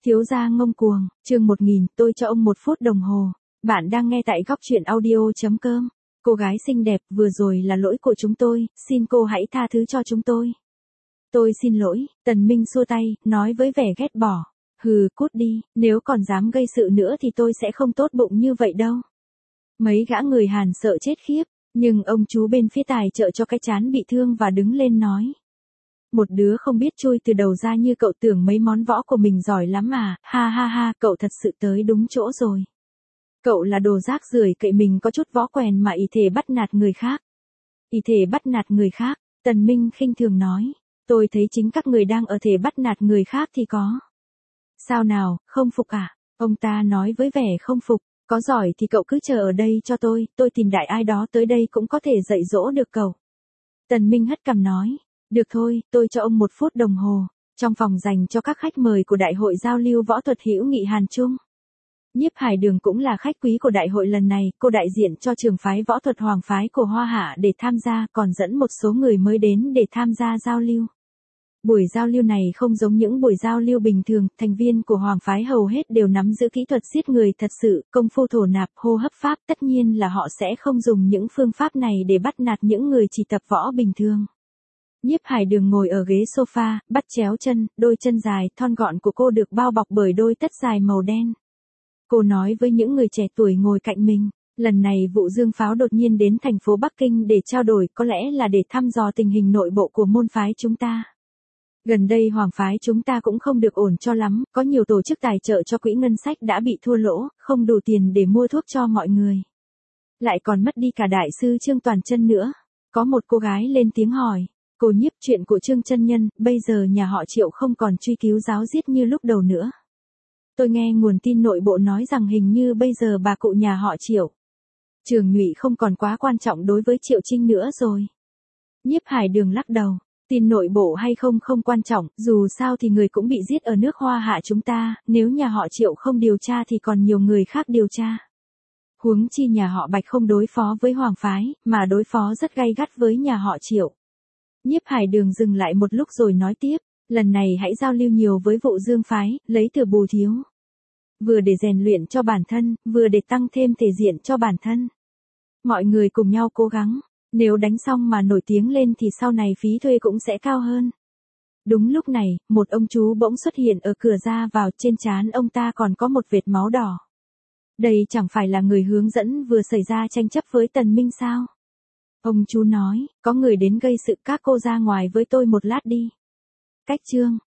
Thiếu gia ngông cuồng, chương 1000, tôi cho ông 1 phút đồng hồ. Bạn đang nghe tại góc truyện audio.com. Cô gái xinh đẹp, vừa rồi là lỗi của chúng tôi, xin cô hãy tha thứ cho chúng tôi. Tôi xin lỗi, Tần Minh xua tay, nói với vẻ ghét bỏ. Hừ, cút đi, nếu còn dám gây sự nữa thì tôi sẽ không tốt bụng như vậy đâu. Mấy gã người Hàn sợ chết khiếp, nhưng ông chú bên phía tài trợ cho cái chán bị thương và đứng lên nói. Một đứa không biết chui từ đầu ra như cậu tưởng mấy món võ của mình giỏi lắm à, ha ha ha, cậu thật sự tới đúng chỗ rồi. Cậu là đồ rác rưởi, cậy mình có chút võ quèn mà ý thể bắt nạt người khác. Ý thể bắt nạt người khác, Tần Minh khinh thường nói, tôi thấy chính các người đang ở thể bắt nạt người khác thì có. Sao nào, không phục à? Ông ta nói với vẻ không phục, có giỏi thì cậu cứ chờ ở đây cho tôi tìm đại ai đó tới đây cũng có thể dạy dỗ được cậu. Tần Minh hất cằm nói. Được thôi, tôi cho ông 1 phút đồng hồ. Trong phòng dành cho các khách mời của Đại hội giao lưu võ thuật hữu nghị Hàn Trung. Nhiếp Hải Đường cũng là khách quý của đại hội lần này, cô đại diện cho trường phái võ thuật Hoàng phái của Hoa Hạ để tham gia, còn dẫn một số người mới đến để tham gia giao lưu. Buổi giao lưu này không giống những buổi giao lưu bình thường, thành viên của Hoàng phái hầu hết đều nắm giữ kỹ thuật giết người thật sự, công phu thổ nạp, hô hấp pháp, tất nhiên là họ sẽ không dùng những phương pháp này để bắt nạt những người chỉ tập võ bình thường. Nhiếp Hải Đường ngồi ở ghế sofa, bắt chéo chân, đôi chân dài, thon gọn của cô được bao bọc bởi đôi tất dài màu đen. Cô nói với những người trẻ tuổi ngồi cạnh mình, lần này Vũ Dương Pháo đột nhiên đến thành phố Bắc Kinh để trao đổi, có lẽ là để thăm dò tình hình nội bộ của môn phái chúng ta. Gần đây Hoàng phái chúng ta cũng không được ổn cho lắm, có nhiều tổ chức tài trợ cho quỹ ngân sách đã bị thua lỗ, không đủ tiền để mua thuốc cho mọi người. Lại còn mất đi cả đại sư Trương Toàn Chân nữa. Có một cô gái lên tiếng hỏi. Cô Nhiếp, chuyện của Trương chân nhân, bây giờ nhà họ Triệu không còn truy cứu giáo giết như lúc đầu nữa. Tôi nghe nguồn tin nội bộ nói rằng hình như bây giờ bà cụ nhà họ Triệu, Trường Nhụy không còn quá quan trọng đối với Triệu Trinh nữa rồi. Nhiếp Hải Đường lắc đầu, tin nội bộ hay không không quan trọng, dù sao thì người cũng bị giết ở nước Hoa Hạ chúng ta, nếu nhà họ Triệu không điều tra thì còn nhiều người khác điều tra. Huống chi nhà họ Bạch không đối phó với Hoàng phái, mà đối phó rất gay gắt với nhà họ Triệu. Nhiếp Hải Đường dừng lại một lúc rồi nói tiếp, lần này hãy giao lưu nhiều với Vũ Dương phái, lấy thừa bù thiếu. Vừa để rèn luyện cho bản thân, vừa để tăng thêm thể diện cho bản thân. Mọi người cùng nhau cố gắng, nếu đánh xong mà nổi tiếng lên thì sau này phí thuê cũng sẽ cao hơn. Đúng lúc này, một ông chú bỗng xuất hiện ở cửa ra vào, trên trán ông ta còn có một vệt máu đỏ. Đây chẳng phải là người hướng dẫn vừa xảy ra tranh chấp với Tần Minh sao? Ông chú nói, có người đến gây sự, các cô ra ngoài với tôi một lát đi. Cách chương